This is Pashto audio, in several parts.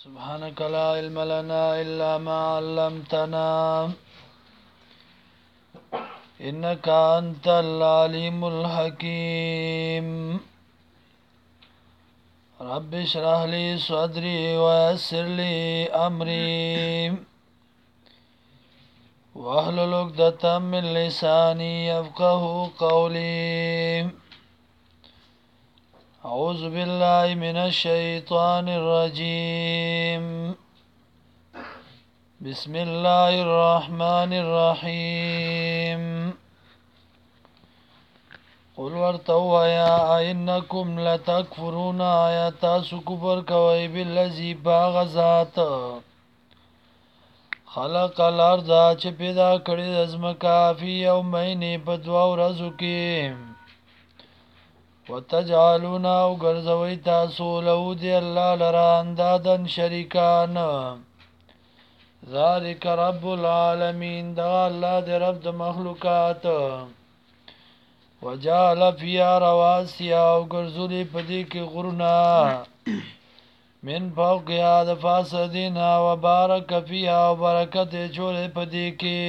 سبحانك لا علم لنا إلا ما علمتنا إنك أنت العليم الحكيم رب اشرح لي صدري ويسر لي أمري واحلل عقدة من لساني يفقه قولي أعوذ بالله من الشيطان الرجيم بسم الله الرحمن الرحيم قل ورتوا يا إنكم لتكفرون آيات سكبر کوي بالذي باغذات خلق الارض چې پیدا کړی د ځمکه فی یومین په دوه ورځو کې وتجعلون او ګرځوي تاسو له دی الله لرا اندادن شریکان ذالک رب العالمین دا الله دی رب د مخلوقات وجعل فيها رواسي او ګرځولي پدې کې غرونه من فوقها د فاسدینا وبارک فيها وبرکت جوړې پدې کې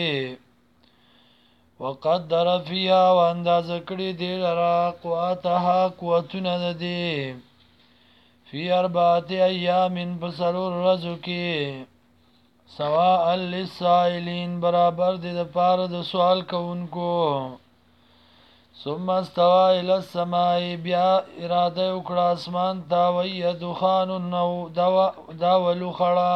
وقدر فيها وانداز کړي دې لرا قوتها قوتونه د دې فی اربعه ایام بسرور ورځو کې سواء للسائلین برابر دې د پاره د سوال کوونکو ثم استوى الى السماء بیا اراده وکړه اسمان ته وی دخان نو دا ولو خړه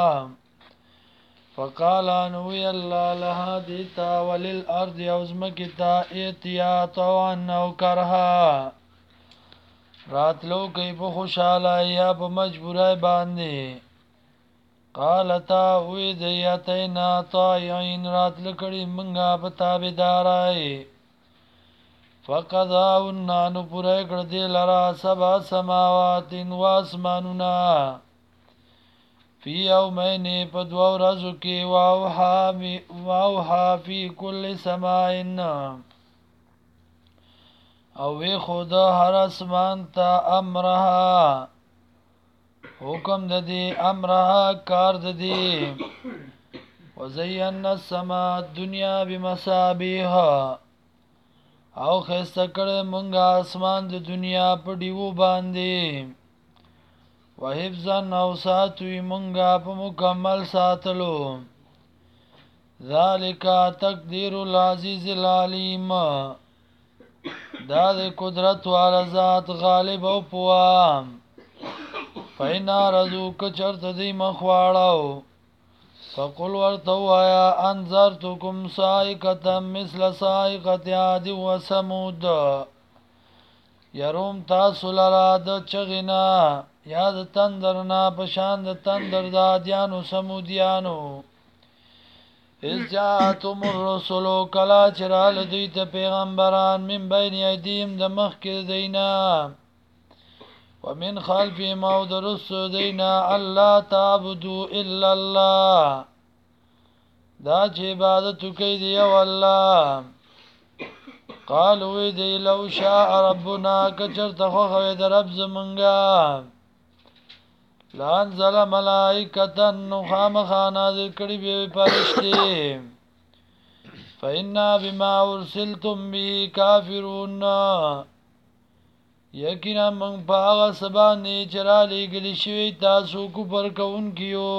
فقال انو الله لها دیتا وللارض یوزمکتا اتیا طوعا او کرها راتلو کوي په خوشاله یا په مجبورای باندې قالتا وی دیتینا طائعين راتل کړي منګه په تابعدارای فقضاهن نو پوره کړ دې لرا سبع سماوات و اسماننا فی یومین په دوه ورځو کې واوها فی کل سماء او وی خدا هر اسمان ته امرها حکم د دې امرها کار د دې وزینا السماء الدنيا بمصابيح او خسته کړه مونږه اسمان د دنیا په دیو باندې وحفظا او ساتوي مونږه په مکمل ساتلو ذالک تقدیر العزیز العلیم دا د قدرت والا ذات غالب او پوام فینا رزو کچرت دی مخواړو فقل ورتوایا انذرتکم صاعقه مثل صاعقه عاد وثمود يروم تاسو لرا د چغینا یاد تندرنا پشان د تندر د عادیانو سمودیانو اذ جاءتم الرسل کلا چرال دوی ته پیغمبران من بین ایدیم د مخ کې دینا ومن خلفی او درس دینا الله تعبدوا الا الله دا چې عبادت کوي دی والله قالوا دی لو شاء ربنا کچرته خو د رب زمونږه لانزل ملائکه خامخ نازل کړي به فرشتي فإنا بما ارسلتم به کافرون یقینا من باغ سبانی چرالی گلی شوی تاسو کفر کون کیو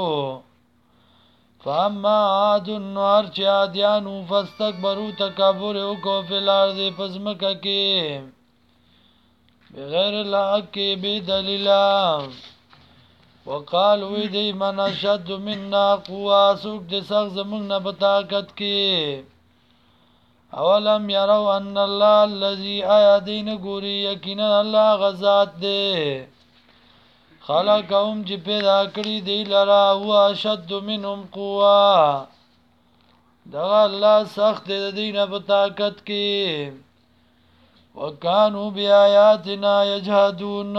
فاما عاد النار چی عادیانو فاستکبرو تکبر او کو فی الارض پزمکا کی بغیر الحق بی دلیلا وقالو دی من اشد مننا قوا سوک دی سخت زمونگ نبطاقت کی اولم یرو ان الله الذي آیادین گوری یقینا الله غزات دے خلقهم چې پیدا کړی دی لرا هو اشد منهم قوا دا الله سخت دی دینه په طاقت کې وکانو بیااتنا یجحدون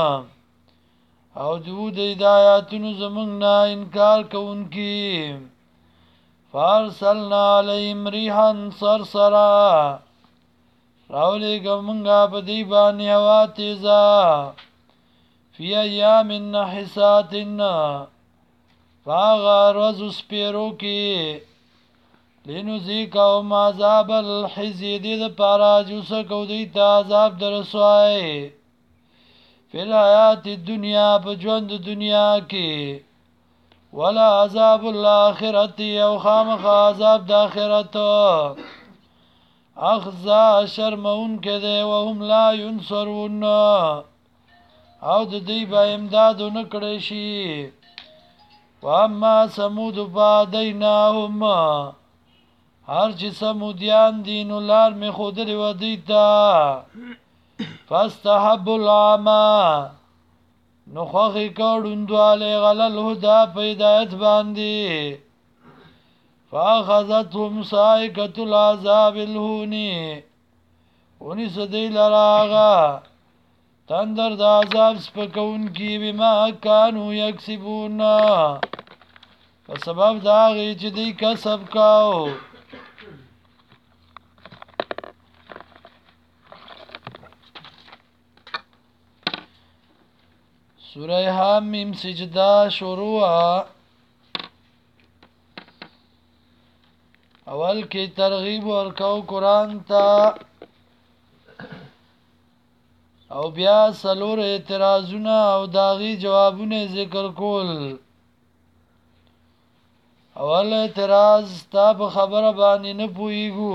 او دو د ہدایاتونو زمونږ نه انکار کوونکی فارسلنا علیهم ریحا صرصرا راولېږه مونږه په دې باندې هوا تیزه فی ایام نحسات فاغا روز سپیرو کی لنذیقهم عذاب الخزي دې دپاره چې وسکو دوی ته عذاب د رسوایی فی الحیات الدنیا په ژوند د دنیا کې ولا عذاب الاخرت او خامخا عذاب د آخرت اخزا شرمون کې دی وهم لا ینصرون او د دوی به امداد ونه کړی شي واما ثمود فهدیناهم هر چې سمودیان دي نو لار مې ښودلې وه دوی ته فاستحبوا العمى نو خوښې کړ ړوندوالی علی الهدی په هدایت باندې فاخذتهم صاعقة العذاب الهوني ونیسه دوی لره هغه تندر د عذاب سپکونکي بما کانوا یکسبون په سبب د هغې چې دوی کسب کاو سوره حمیم سجده شروع اول کې ترغیب ورکو قرآن ته او بیا څلور اعتراضونه او داغي جوابونه ذکر کول اول اعتراض تا په خبره باندې نه پوهیږو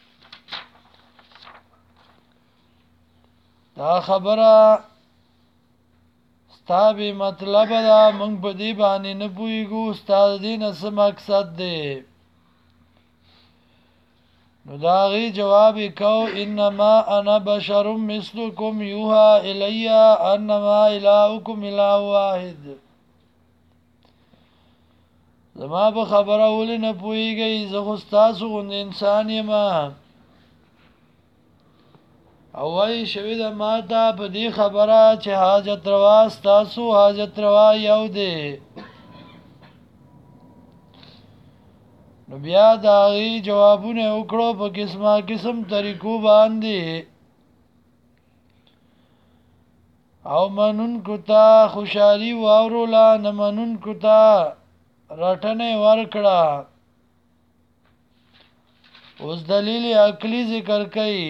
دا خبره ستا بې مطلبه ده موږ په دې باندې نه پوهیږو ستا د دې نه څه مقصد دی نو د هغې جواب یې کو انما انا بشر مثلکم یوحی الی انما الهکم اله واحد زما په خبره ولې نه پوهیږئ زه خو ستاسو غوندې انسان یم او وایي شوي ده ما ته په دې خبره چې حاجت روا ستاسو حاجت روا یو دی نو بیا د هغې جوابونه وکړو په قسمه قسم طریقو باندې او منونکو ته خوشحالي واوروله نه منونکو ته رټنې ورکړه اوس دلیل عقلي ذکر کوي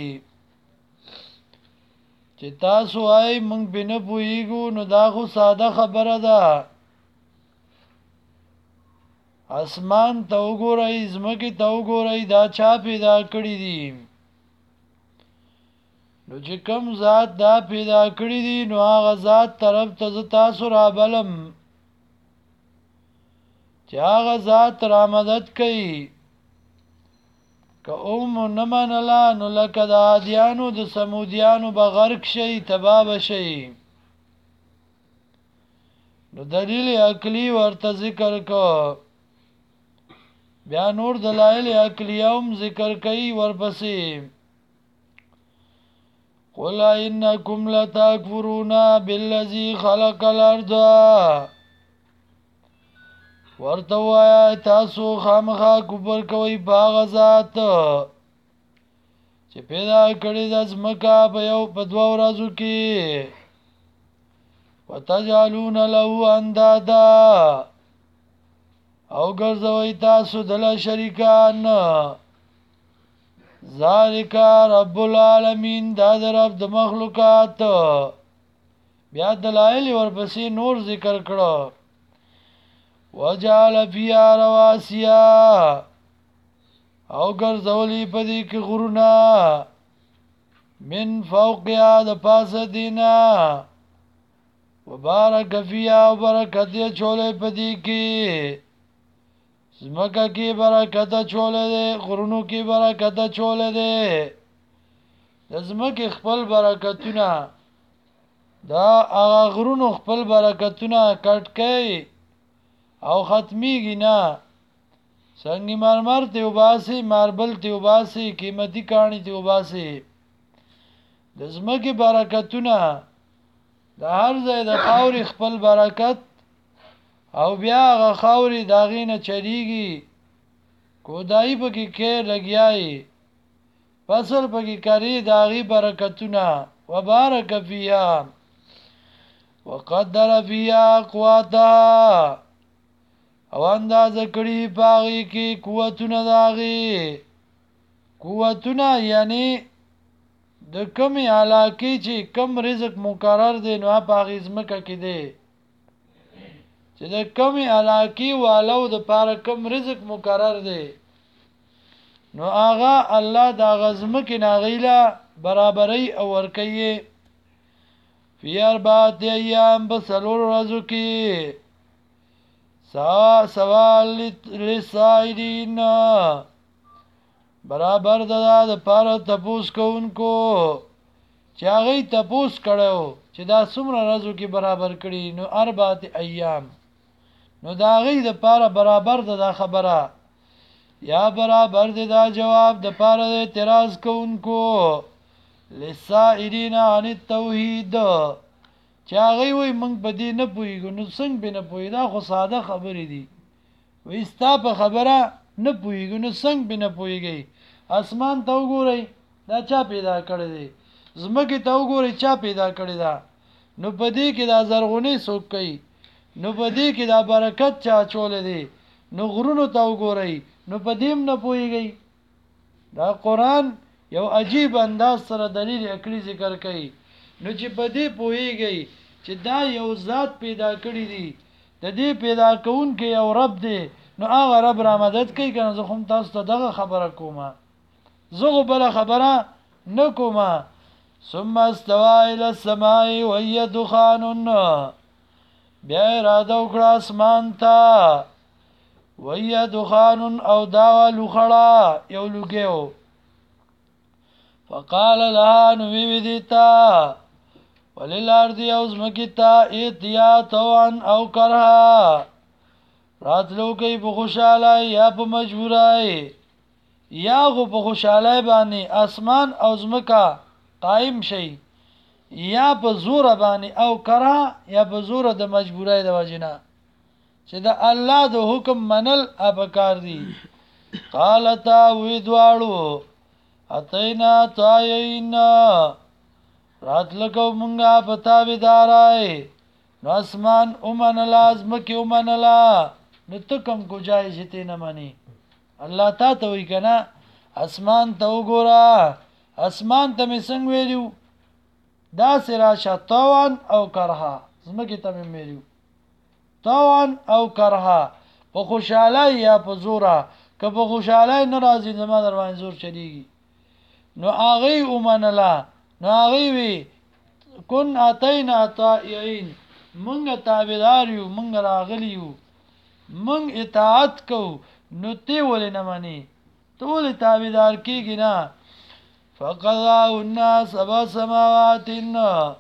چې تاسو وایئ موږ پې نه پوهیږو نو دا خو ساده خبره ده اسمان ته وګورئ ځمکې ته وګورئ دا چا پیدا کړي دي نو چې کوم ذات دا پیدا کړي دي نو هغه ذات طرف ته زه تاسو رابلم چې هغه ذات را مدد کوي که اومو نه منله نو لکه د عادیانو د سمودیانو به غرق شي تباه به شي نو دلیل عقلي ورته ذکر کو بیا نور دلائل عقلیه هم ذکر کوي ورپسې قل انکم لتکفرون بالذی خلق الارض ورته وایه تاسو خامخا کفر کوئ په هغه ذات چې پیدا کړې ده ځمکه په دوه ورځو کې وتجعلون له اندادا او ګرځوئ تاسو دله شریکان ذالک رب العالمین دا د رب د مخلوقات بیا دلایل ورپسې نور ذکر کړو وجعل فيها رواسیا او ګرځولي په دې کې غرونه من فوقها د پاسه دینا وبارک فيها او برکت یې چولې په دې کې زمکه کې برکت چولې ده غرونو کې برکت چولې ده د زمکه خپل برکتونه دا هغه غرونو خپل برکتونه کټ کوي او ختمیږي نه سنگ مرمر ته وباسي ماربل ته وباسي قیمتي کانی ته وباسي د زمکه برکتونه د هر ځای د خاورې خپل برکت او بیا هغه خاورې د هغې نه چلیږي کودایي پکې کې لګیایي فصل پکې کري د هغې برکتونه وبارک فیها وقدر فیها اقواتها او اندازه کړي پاغي کې قوتونه داغي قوتونه یعنی د کمی علاقه چې کم رزق مقرر دی نو پاغي زمکه کې دی چې د کمی علاقه والو د پاره کم رزق مقرر دی نو آغا الله دا غزمکه ناغیلا برابرۍ او ورکیه فی اربعه ایام بسلور ورځو کې سوال للسائلین برابر د پاره تپوس کوونکو چې هغه تپوس کړو چې دا څومره ورځو کې برابر کړي نو اربعه ایام نو دا غي د پاره برابر د خبره یا برابر دا جواب د پاره اعتراض کوونکو لسائلین عن التوحید چاغي وي موږ په دې نه پويګو نو څنګه به نه پوي دا خو ساده خبرې دي وې ستا په خبره نه پويګو نو څنګه به نه پويږي اسمان ته وګورئ دا چا پیدا کړی دی زمکه ته وګورئ چا پیدا کړی دا نو په دې کې دا زرغونی څوک کوي نو په دې کې دا برکت چا چول دی نو غرونو ته وګورئ نو په دې نه پويږي دا قران یو عجیب انداز سره دلیل عقلی ذکر کوي نو چې په دې پويږي چې دا یو ذات پیدا کړی دی د دې پیدا کون کې یو رب دی نو هغه رب را مدد کوي کنه زه هم تاسو ته دغه خبره کومه زه بل خبره نکومه ثم استوى الى السماء وهي دخان بیا اراده وکړه اسمان ته وهي دخان او دا لوخړه یو لوګیو فقال لها نوی دیتا وللارض اوزمکتا ایتیا توان او کرها راتلو کئی پا خوشحالائی یا پا مجبورائی یا غو پا خوشحالائی بانی اسمان اوزمکا قائم شئی یا پا زور بانی او کرها یا پا زور د مجبورائی د وجنا چې د الله د حکم منل ابکار دی قالتا وی دوارو اتینا تایین راتلکو منگا پتا بیدارائی نو اسمان امن لازمکی امن لا نو تکم کو جای جتی نمانی اللہ تا توی کنا اسمان تاو گورا اسمان تا می سنگ ویلیو دا سراشا طوان او کرها زمکی تا می ویلیو طوان او کرها پا خوشحالی یا پا زورا که پا خوشحالی نرازی زمان دروان زور چلیگی نو آغی امنلا نو آغی وی کن آتینا طائعین منگ تابداریو منگ راغلیو منگ اطاعت کو نو تی ولی نمانی تو ولی تابدار کی گنا فقضاؤنا سبا سماواتن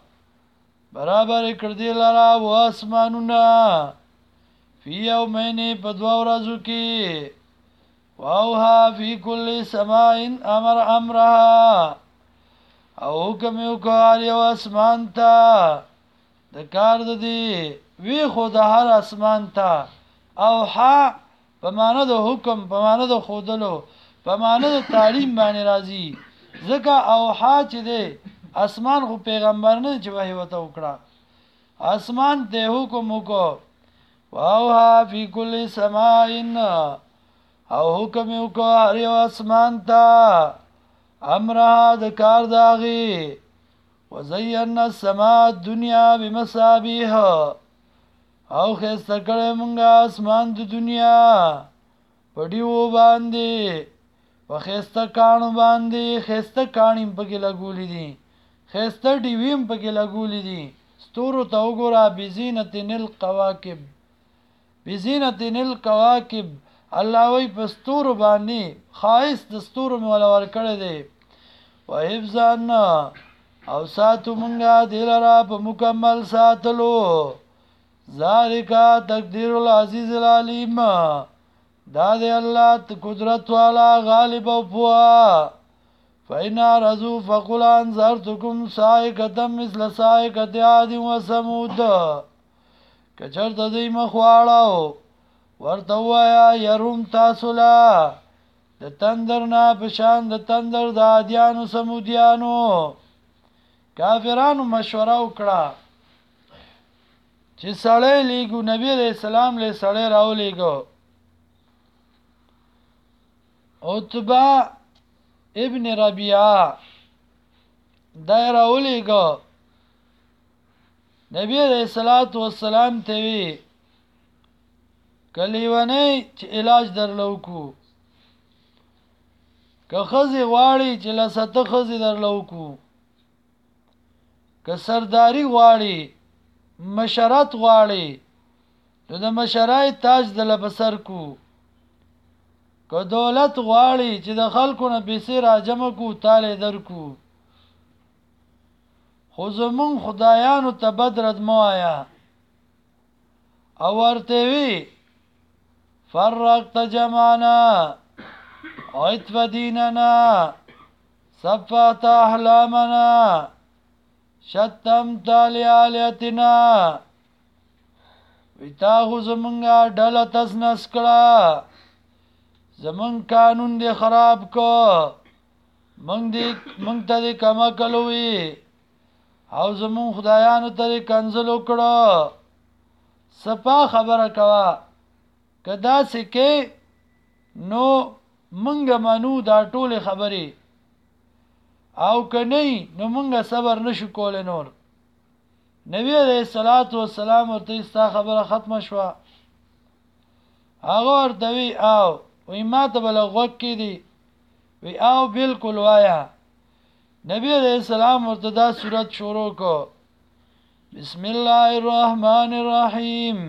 برابر کردی لرا و اسمانونا فی یومینی پدوا ورزو کی واوها فی کل سماعین امر امرها او حکم وکړ یو اسمان ته د کار د دی وی خود هر اسمان ته او ها په معنا د حکم په معنا د خودلو په معنا د تعلیم باندې راځي ځکه او ها چې دی اسمان خو پیغمبر نه چې وحی وته وکړه اسمان ته حکم وکړ واوها فی کل سماعین او حکم وکړ یو اسمان ته امرها د کار داغي وزینا السماء الدنيا بمصابيح او خسته کړه مونږه اسمان د دنیا پډیو باندې وخسته کانو باندې خسته کانیم پکې لګولې دي خسته ډیویم پکې لګولې دي ستورو ته وګوره بزینتن القواکب بزینتن القواکب الله وی پستور باندې خاص دستور مولا ور کړی دی وحفظان او ساتو مونږه دلرا په مکمل ساتلو ذالکا تقدیر العزیز العلیم دا دی الله قدرت والا غالب او پوا فینا رزو فقل انذرتکم صاعقه مثل صاعقه عاد وثمود کچرته دی مخواړو ورته وایا يروم تاسو لا د تندر نه بشان د تندر د عادیانو سمودیانو کافرانو مشوره وکړه چې سړی لیږو نبی علیہ السلام له سړی راولېږو عتبه ابن ربیعه دا راولېږو نبی علیہ السلام ته وی کلیونه چې علاج درلوکو که خزی غواړي چې لسته خزی درلوکو که سرداری غواړي مشرت غواړي نو د مشرای تاج د لبسر کو که دولت غواړي چې د خلکو نه پیسې راجمع کو تاله درکو خو زمون خدایانو ته بدرد مو آیا او ورته وی فرقت جمعنا عطف دیننا صفات احلامنا شتمت لیالیتنا ویتاغو زمونگا ڈالا تس نسکڑا زمون قانون دی خراب کو منگ تا دی کمکلوی او زمون خدایانو تا دی کنزلو کڑو سپا خبر کوا کدا سکے نو منگ منو دا ټول خبری او کنی نو منگا صبر نشو کول نور نبی علیہ السلام ورته استا خبره ختم شوا هغه ورته وی او وی ما ته بلغوک کی دی وی او بالکل وایا نبی علیہ السلام ورته دا سورت شروع کو بسم الله الرحمن الرحیم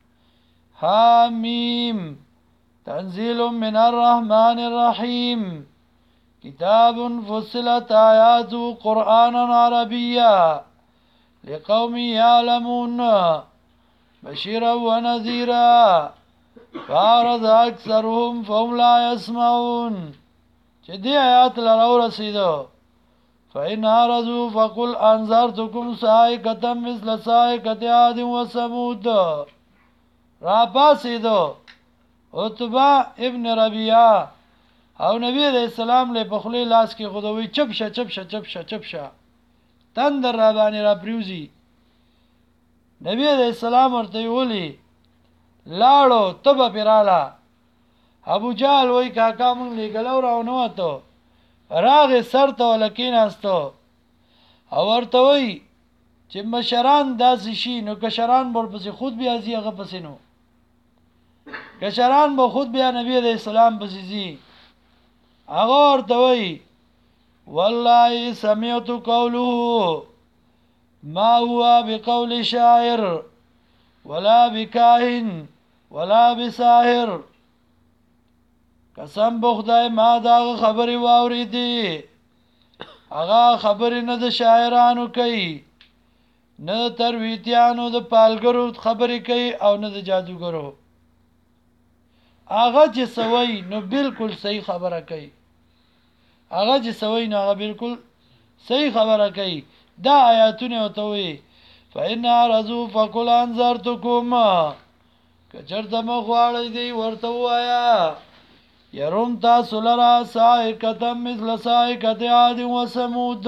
حامیم تنزیل من الرحمن الرحیم کتاب فصلت آیات قرآنا عربیا لقوم یعلمون بشیرا ونذیرا فارض اکثرهم فهم لا يسمعون چې دی آیات لراو رسیدو فإن عرضوا فقل انذرتكم صاعقة مثل صاعقة عاد وثمود را پاسیدو عتبہ ابن ربیعه او نبی علیہ السلام له بخلی لاس کې خدوی چپ شه تندر را باندې را پریوزی نبی علیہ السلام ورته ویلي لاړو تبه پیراله ابو جهل وای کاکا مونږ لګلو راو نو ته راغه سر ته ولکیناستو او ورته وای چې مشران داسې شي نو کشران ورپسې خود بیا زیغه پسې نو کشران به خود بیا نبی علیہ السلام پسې زی هغه ورته وای والله سمعت قوله ما هو بقول شاعر ولا بكاهن ولا بساحر قسم بخدای ما دا خبري واوریدي هغه خبري نه د شاعرانو کوي نه ترویتیانو د پالګرو خبري کوي او نه د جادوګرو هغه چې سوي نو بالکل صحیح خبره کوي هغه چې سوي نو هغه بالکل صحیح خبره کوي دا آیاتونه وتوي فإن رزو فقل انذرتكم کچرته مخواړی دی ورته وایا يروم تاسو لرا صاعقة مثل صاعقة عاد وثمود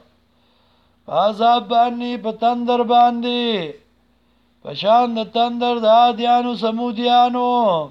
عذاب باندې په تندر باندې پشان د تندر د عادیانو سمودیانو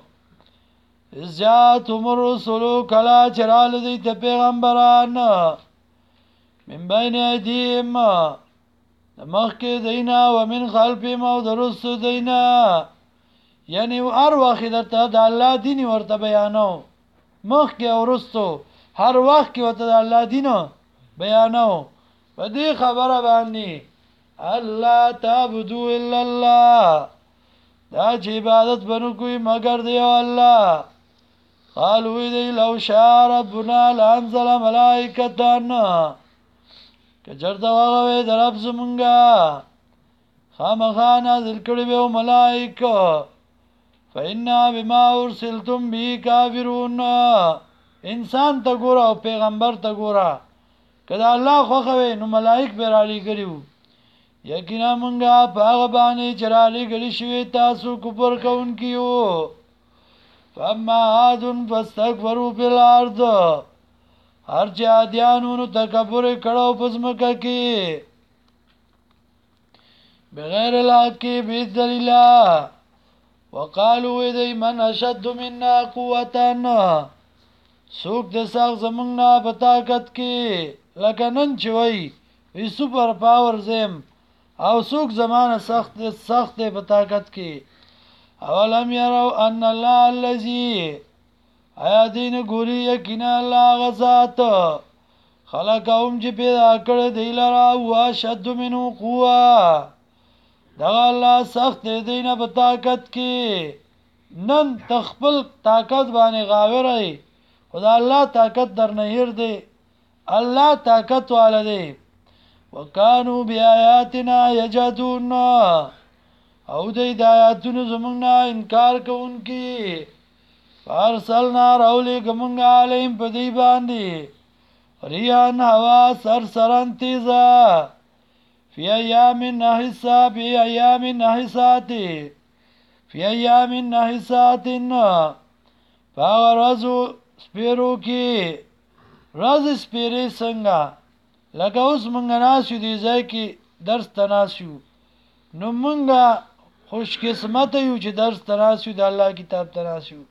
ازجاتهم الرسل کلا چرال دی ته پیغمبران من بین ایدیهم مخکې دینا ومن خلفهم او درست دینا یعنی هر وخت درته د الله دین ورته بیانو مخکې او رستو هر وخت کې ورته د الله دین بیانو په دې خبره باندې الله تعبدوا الا الله دا چې عبادت بنو کوي مگر دی الله قالوا دی لو شاء ربنا لانزل ملائکه کجرته هغه درب زمونږه خامخا نازل کړي به ملائکه فإنا بما ارسلتم به کافرون انسان ته ګوره او پیغمبر ته ګوره کله الله خوښوي نو ملائک به را لګریو یقینا مونږه په هغه باندې چې را لګلی شوی تاسو کفر کوونکیو فاما عاد فاستكبروا في الارض هر چا دیانونو تکبر کړو پزمکه کې بغیر الحق بالدلیل وقالو دی من اشد منا قوتن سوک د ساق زمونږ نه په طاقت کې لکه نن چې وی سپر پاور زم او سوک زمانه سخت دی په طاقت کې اولم یرو ان الله الذی آیا دین ګوري یقینا الله غزات خلقهم چې پیدا کړی دی لرا وا شد منو قوه دغه الله سخت دی نه په طاقت کې نن تخپل طاقت باندې غاوری خدا الله طاقت در نه هیر دی الله طاقت والده وکانو بیااتنا یجدون او دې د آیاتونو زمونږ نه انکار کوونکی فارسلنا راولی گمونگا علیم پا دی باندی ریان هوا سرسران تیزا فی ایام نحساتی فی ایام نحساتن فاغ رزو سپیرو کی رز سپیری سنگا لکه اوس منگا ناسیو دی زی کی درس تناسیو نو منگا خوش قسمت یو چې درس تناسیو د الله کتاب تناسیو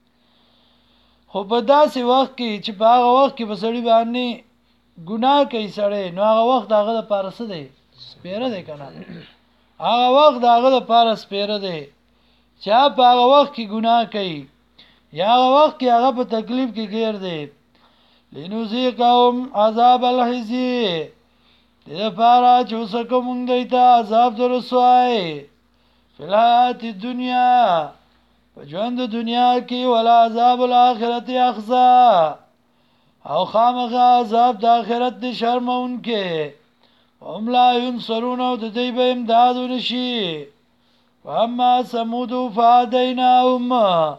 خو په داسې وخت کې چې په هغه وخت کې به سړی باندې ګناه کوي سړی نو هغه وخت هغه دپاره څه دی سپیره دی که نه هغه وخت د هغه دپاره سپیره دی چې په هغه وخت کې ګناه کوي یا هغه وخت کې هغه په تکلیف کې ګیر دی لنذیقهم عذاب الخزي دې دپاره چې وسکو مونږ دوی ته عذاب د رسوای فی الحیات الدنیا په ژوند د دنیا کې ولا عذاب الاخرت اخزا او خامخا عذاب د آخرت د شرمونکې هم لا ینصرون او د دوی به امداد ونشي واما ثمود فهدیناهم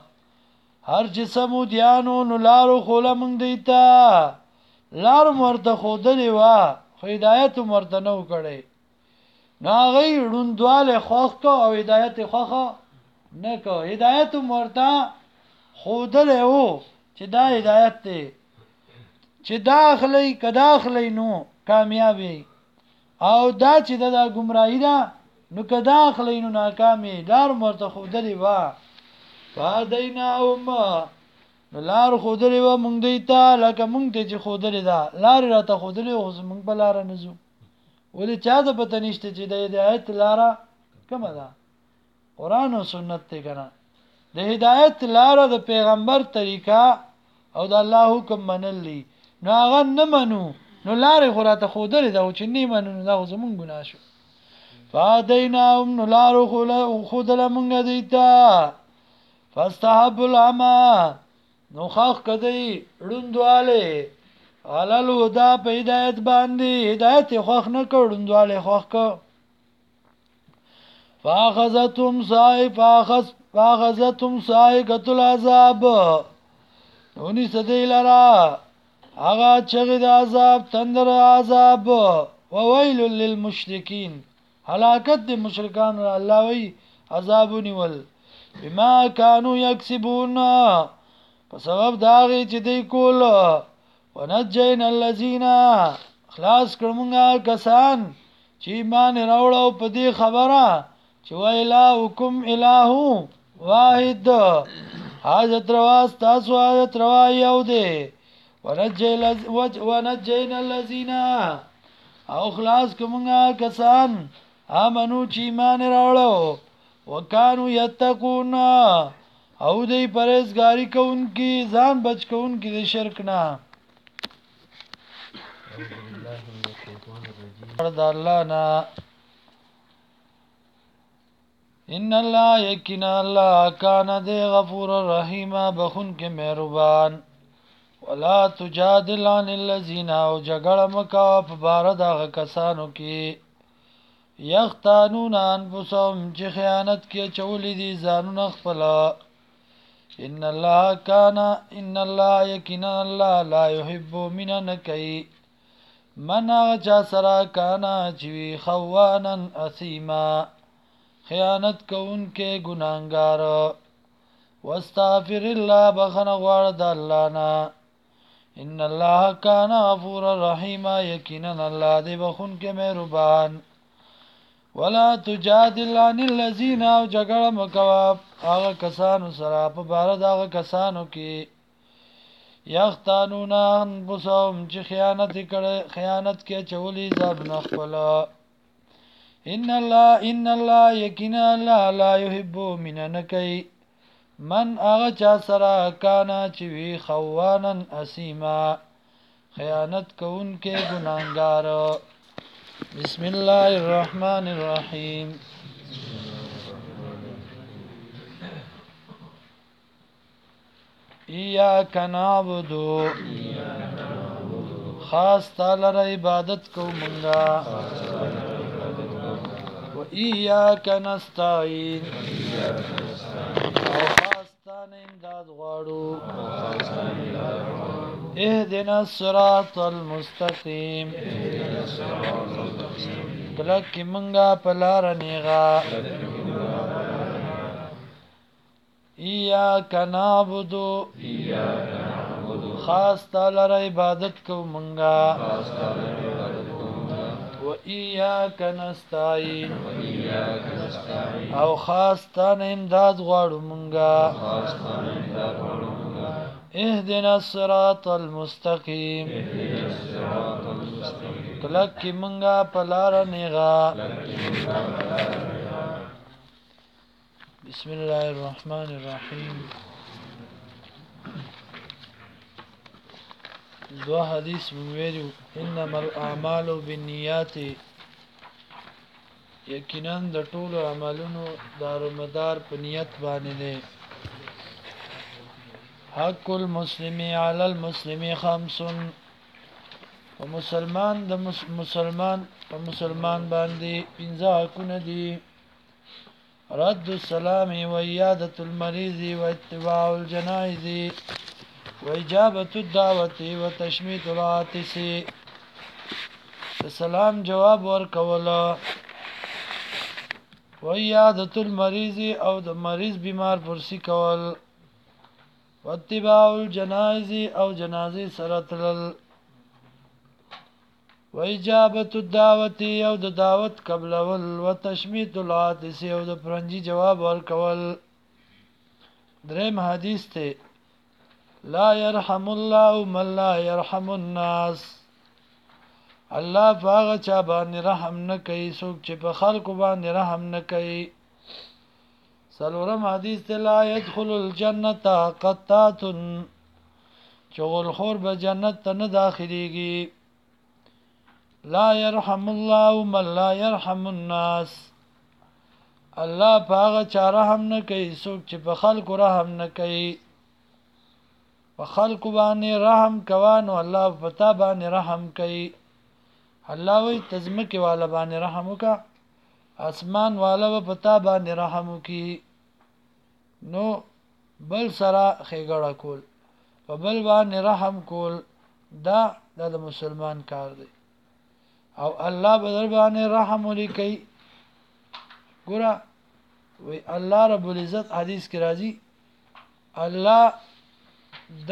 هر چې سمودیانو نو لارو خوله مونږ دوی ته لار م ورته ښودلې وه خو هدایت م ورته نه و کړی نو هغوی ړوندوالی خوښ کو او هدایت یې خوښه نه کو هدایت م ورته ښودلی و چې دا هدایت دی چې دا اخلی که دا اخلی نو کامیابی او دا چې دا ګمراهي ده نو که دا اخلی نو ناکامې لار م ورته ښودلې وه فهدیناهم نو لار ښودلې وه مونږ دوی ته لکه مونږ ته چې ښودلې ده لارې راته ښودلې خو زمونږ په لاره نه ځو ولې چا ته پته نشته چې د هدایت لاره کومه ده قرآن او سنت دی که نه د هدایت لاره د پیغمبر طریقه او د الله حکم منل دي نو هغه نه منو نو لارې خو راته ښودلې ده خو چې نه منو نو دا خو زمونږ ګناه شو فهدیناهم نو لارو ښودله مونږ دوی ته فاستحبوا العمى نو خوښ کدی ړوندوالی علی الهدی په هدایت باندې هدایت یې خوښ نه کړ ړوندوالی خوښ کړ فاخذتهم صاعقة العذاب ونیسه دی لرا هغه چغې د عذاب تندر عذاب وویل للمشرکین هلاکت د مشرکانو الله وی عذاب ونیول بما كانوا يكسبون په سبب د هغې چې دی کول ونجینا الذین خلاص کړمونږه کسان چې ایمان یې راوړه په دې خبره چې وإلهکم إله واحد حاجت روا ستاسو حاجت روا یو دی ونجینا الذین او خلاص کړمونږه کسان آمنو چې ایمان یې راوړه وکانو یتقون او دی پرهیزګاری کوونکي ځان بچ کوونکي د شرک نه د الله نه ان الله یقینا الله کان دی غفور الرحیم بخون کې مهربان ولا تجادل عن الذین او جګړه مکا په بار دغه کسانو کې یختانون انفسهم چې خیانت کې چولې دي ځانونه خپل ان الله یقینا الله لا يحب من نکي من چا سرا کانا چې خوانا اثیما خیانت کون کې ګناهګار واستغفر الله بخنه غواړه د الله نه ان الله کان غفور رحیم یقینا الله دې بخون کې مهربان ولا تجادل عن الذين او جګړه مکوا هغه کسانو سره په بار د هغه کسانو کې یختانون انفسهم چې خیانت کې چولی ځان خپل ان الله یقینا الله لا يحب من نکي من هغه چا سره کانا چې وی خوانن اسیما خیانت کوونکې ګناهګار بسم الله الرحمن الرحیم ایاک نعبد خاص تعالی را عبادت کو منگا و ایاک نستعین او خاص تعالی امداد غواړو اهدنا الصراط المستقیم کلک منگا پلار نیغا ایاک نعبد خاص تعالی را عبادت کو منگا و ایاک نستعین او خاص تعالی امداد غواړو منگا اهدنا الصراط المستقیم کلک منگا پلار نیغا بسم الله الرحمن الرحیم دو حدیث منویلو انما الاعمال بالنیات یقینا د ټولو عملونو دارومدار په نیت باندې دی حق المسلم علی المسلم خمس ومسلمان د مسلمان په مسلمان باندې پنځه حقونه دي رد السلام وعيادة المريض واتباع الجنائز وإجابة الدعوة وتشميت العاطس السلام جواب ورکولا وعيادة المريض او د مریض بیمار پرسی کول واتباع الجنائز او جنازه سره تلل وإجابة الدعوة او د دعوت قبلول وتشميت العاطس او د پرنجي جواب ورکول دریم حدیث ته لا يرحم الله من لا يرحم الناس الله فاغه چا باندې رحم نه کوي څوک چې په خلکو باندې رحم نه کوي سلورم حدیث ته لا يدخل الجنه قطات چغل خور به جنت ته نه داخليږي لا يرحم الله من لا يرحم الناس الله پاغه چا رحم نه کوي څوک چې په خلکو رحم نه کوي په خلکو باندې رحم کوانو الله پتا باندې رحم کوي الله وي تزمکه والا باندې رحم وکا اسمان والا پتا باندې رحم وکي نو بل سره خېګړه کول په بل باندې رحم کول دا د مسلمان کار دی او الله بدر باندې رحم وکي ګور وی الله رب العزت حدیث کې راځي الله د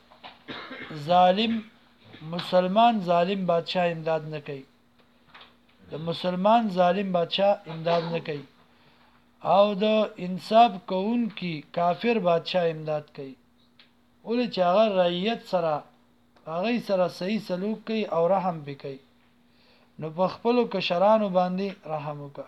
ظالم مسلمان ظالم بادشاہ امداد نه کوي د مسلمان ظالم بادشاہ امداد نه کوي او د انصاف کوون کی کافر بادشاہ امداد کوي ولې چې هغه رعیت سره هغه سره صحیح سلوک کوي او رحم وکړي نو په خپل کشرانو باندې رحم وکړه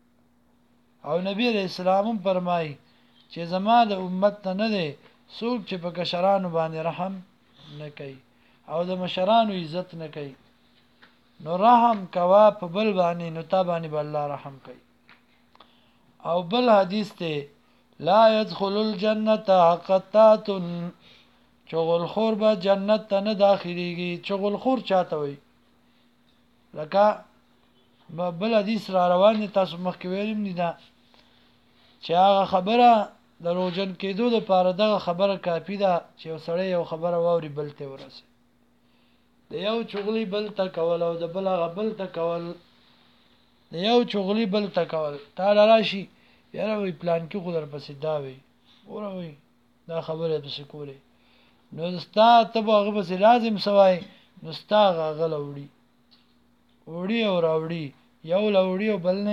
او نبی رسول الله فرمایي چې زما د امت نه دی څوک چې په کشرانو باندې رحم نه کوي او د مشرانو عزت نه کوي نو رحم کوا په بل باندې نو تا باندې بل الله رحم کوي او بل حدیث ته لا يدخل الجنه قطات چغل خور به جنت ته نه داخليږي چغل خور چاته وي لکه بل حدیث را روان تاسو مخکې ویلم دي دا چې هغه خبره دروژن کېدو لپاره دغه خبره کافی ده چې سړی یو خبره واوري بل ته ورسي د یو چغلی بل ته کول او د بل هغه بل ته کول د یو چغلی بل ته کول تعالی راشي یاره وی پلان کې خو در پسې دا وي اوره وي دا خبره پسې کولې نو ستا ته هغه پسې لازم سوای نو ستا هغه لوړي وړي او راوړي یو لوړي او بل نه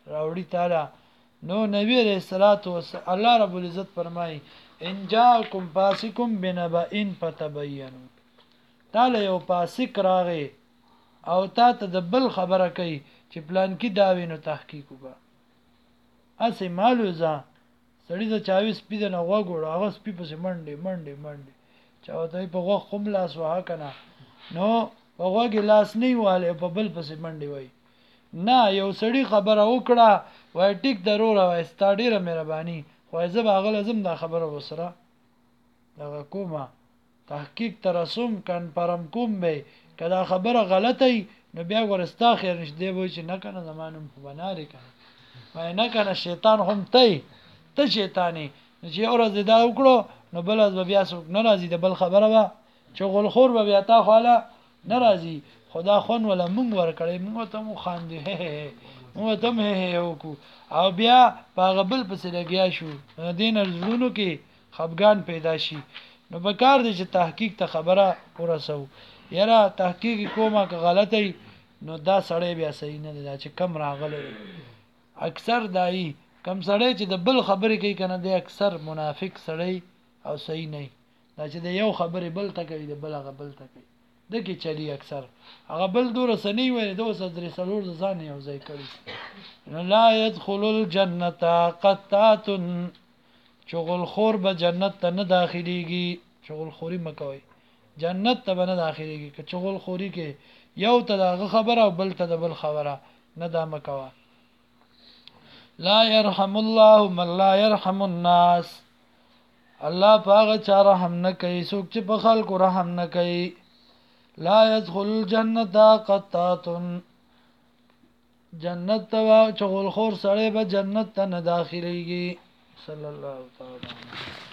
راوړي تعالی نو نبی علیہ الصلوۃ والسلام الله رب العزت فرمای ان جاءکم فاسقم بنبأ فتبینوا تعالی یو فاسق راغی او تا ته د بل خبره کوي چې پلان کې داوی نو تحقیق وکړه اسی مالوزا سړی د چاوي سپید نه وګوره هغه سپی په منډه چا ته په غوږ قوم لاس وها کنه نو په غوږ لاس نه واله په بل پسې منډه وای نه یو سړی خبره وکړه وای ټیک ضرور وای ستاډیره مهرباني خو زه به غل لازم دا خبره وسره دا کومه تحقیق ترسم کنفرم کوم به کدا خبره غلطه نو بیا ورستا خیر نشته وای چې نه کنه زمانم په بناري کنه وای نه کنه شیطان هم ته شیطانی چې اورز دا وکړو نو بل از بیا څوک ناراضي د بل خبره وا چې غلخور به بیا تا خاله ناراضي خدا خون ولا مونږ ور کړی مونږ ته مو خاندي مونږ ته هه وکړو او بیا په بل پسې لګیا شو دین زړونو کې خفګان پیدا شي نو بکار دي چې تحقیق ته خبره ورسو یاره تحقیق کومه که غلطه نو دا سړی بیا صحیح نه دی چې کم راغلی اکثر دای کم سړی چې د بل خبرې کوي کنه دی اکثر منافق سړی او صحیح نه دا چې د یو خبرې بل ته کوي د بل هغه بل ته کوي د کی چلی اکثر هغه بل دور سنی وي دوه سره سلور ځان یو ځای کړی لا يدخل الجنه قطات شغل خور به جنت ته نه داخليږي شغل خوري مکوي جنت ته نه داخليږي که شغل خوري کې یو ته دغه خبره او بل ته د بل خبره نه دا مکوا لا يرحم الله من لا يرحم الناس الله پاغه چا رحم نه کوي څوک چې په خلکو رحم نه کوي لا يدخل الجنه قطات جنت ته چغل خور سړی به جنت ته نه داخليږي صلی الله تعالی